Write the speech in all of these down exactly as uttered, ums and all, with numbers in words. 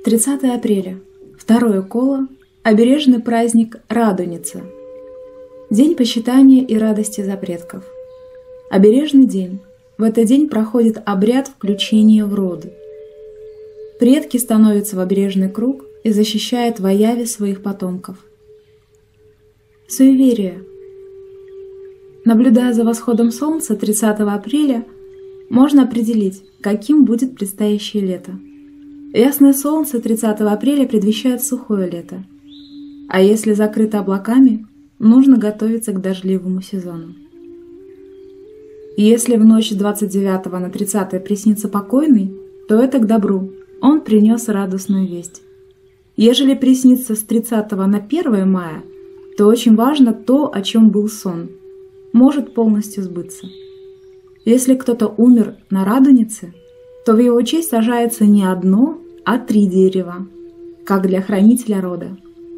тридцатое апреля. Второе коло. Обережный праздник Радоница. День почитания и радости за предков. Обережный день. В этот день проходит обряд включения в роды. Предки становятся в обережный круг и защищают во яве своих потомков. Суеверие. Наблюдая за восходом солнца тридцатого апреля, можно определить, каким будет предстоящее лето. Ясное солнце тридцатого апреля предвещает сухое лето. А если закрыто облаками, нужно готовиться к дождливому сезону. Если в ночь с двадцать девятого на тридцатое приснится покойный, то это к добру, он принес радостную весть. Ежели приснится с тридцатого на первое мая, то очень важно то, о чем был сон, может полностью сбыться. Если кто-то умер на Радонице, то в его честь сажается не одно, а три дерева, как для хранителя рода.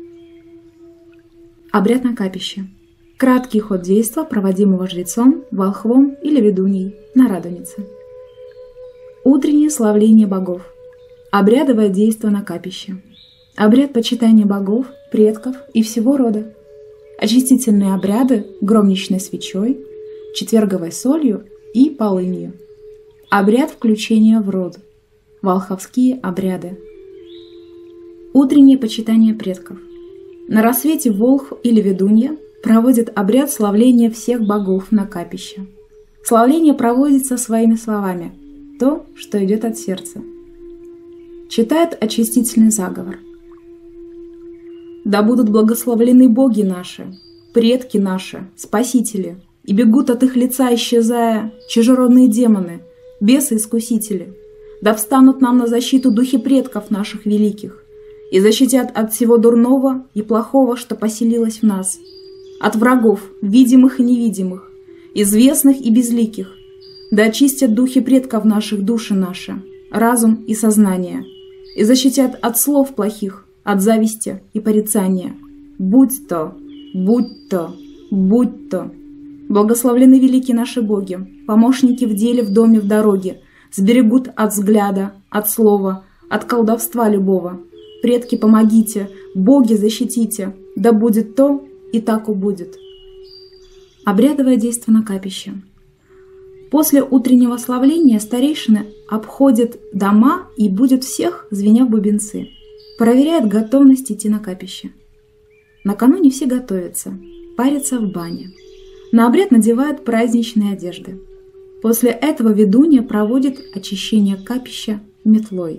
Обряд на капище. Краткий ход действа, проводимого жрецом, волхвом или ведуньей на Радонице. Утреннее славление богов. Обрядовое действо на капище. Обряд почитания богов, предков и всего рода. Очистительные обряды громничной свечой, четверговой солью и полынью. Обряд включения в род. Волховские обряды. Утреннее почитание предков. На рассвете волхв или ведунья проводит обряд славления всех богов на капище. Славление проводится своими словами, то, что идет от сердца. Читает очистительный заговор. Да будут благословлены боги наши, предки наши, спасители, и бегут от их лица, исчезая, чужеродные демоны, бесы-искусители. Да встанут нам на защиту духи предков наших великих и защитят от всего дурного и плохого, что поселилось в нас, от врагов, видимых и невидимых, известных и безликих. Да очистят духи предков наших души наши, разум и сознание, и защитят от слов плохих, от зависти и порицания. Будь то, будь то, будь то. Благословлены великие наши боги, помощники в деле, в доме, в дороге, сберегут от взгляда, от слова, от колдовства любого. Предки, помогите, боги, защитите, да будет то, и так убудет. Обрядовое действо на капище. После утреннего славления старейшины обходят дома и будут всех, звеня в бубенцы. Проверяют готовность идти на капище. Накануне все готовятся, парятся в бане. На обряд надевают праздничные одежды. После этого ведунья проводит очищение капища метлой.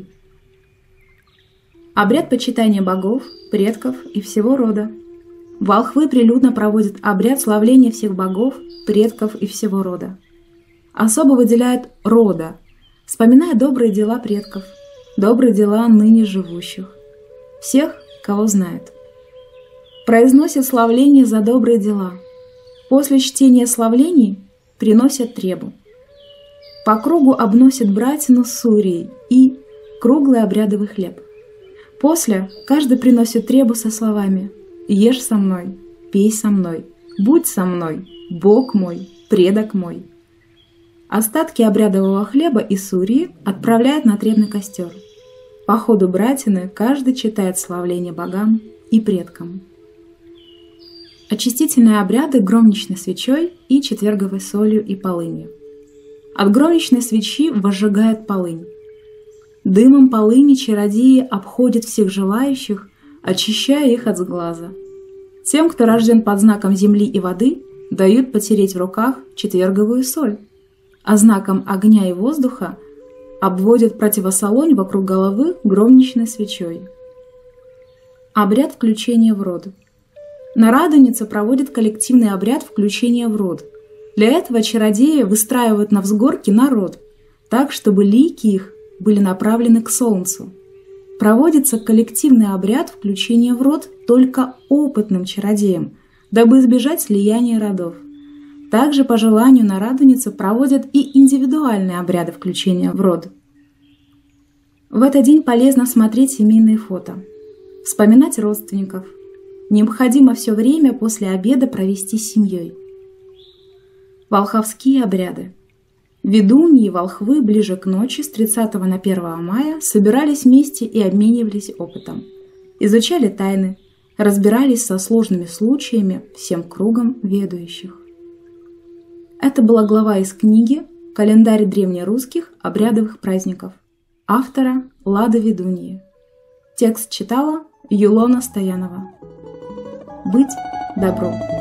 Обряд почитания богов, предков и всего рода. Волхвы прилюдно проводят обряд славления всех богов, предков и всего рода. Особо выделяют рода, вспоминая добрые дела предков, добрые дела ныне живущих, всех, кого знают. Произносят славление за добрые дела. После чтения славлений приносят требу. По кругу обносят братину с сурией и круглый обрядовый хлеб. После каждый приносит требу со словами: «Ешь со мной, пей со мной, будь со мной, Бог мой, предок мой». Остатки обрядового хлеба и сурии отправляют на требный костер. По ходу братины каждый читает славление богам и предкам. Очистительные обряды громничной свечой и четверговой солью и полынью. От громничной свечи возжигает полынь. Дымом полыни чародеи обходят всех желающих, очищая их от сглаза. Тем, кто рожден под знаком земли и воды, дают потереть в руках четверговую соль, а знаком огня и воздуха обводят противосолонь вокруг головы громничной свечой. Обряд включения в род. На Радонице проводят коллективный обряд включения в род. Для этого чародеи выстраивают на взгорке народ, так, чтобы лики их были направлены к солнцу. Проводится коллективный обряд включения в род только опытным чародеям, дабы избежать слияния родов. Также по желанию на Радонице проводят и индивидуальные обряды включения в род. В этот день полезно смотреть семейные фото, вспоминать родственников. Необходимо все время после обеда провести с семьей. Волховские обряды. Ведуньи и волхвы ближе к ночи с тридцатого на первое мая собирались вместе и обменивались опытом. Изучали тайны, разбирались со сложными случаями всем кругом ведающих. Это была глава из книги «Календарь древнерусских обрядовых праздников» автора Лады Ведуньи. Текст читала Юлона Стоянова. Быть добру!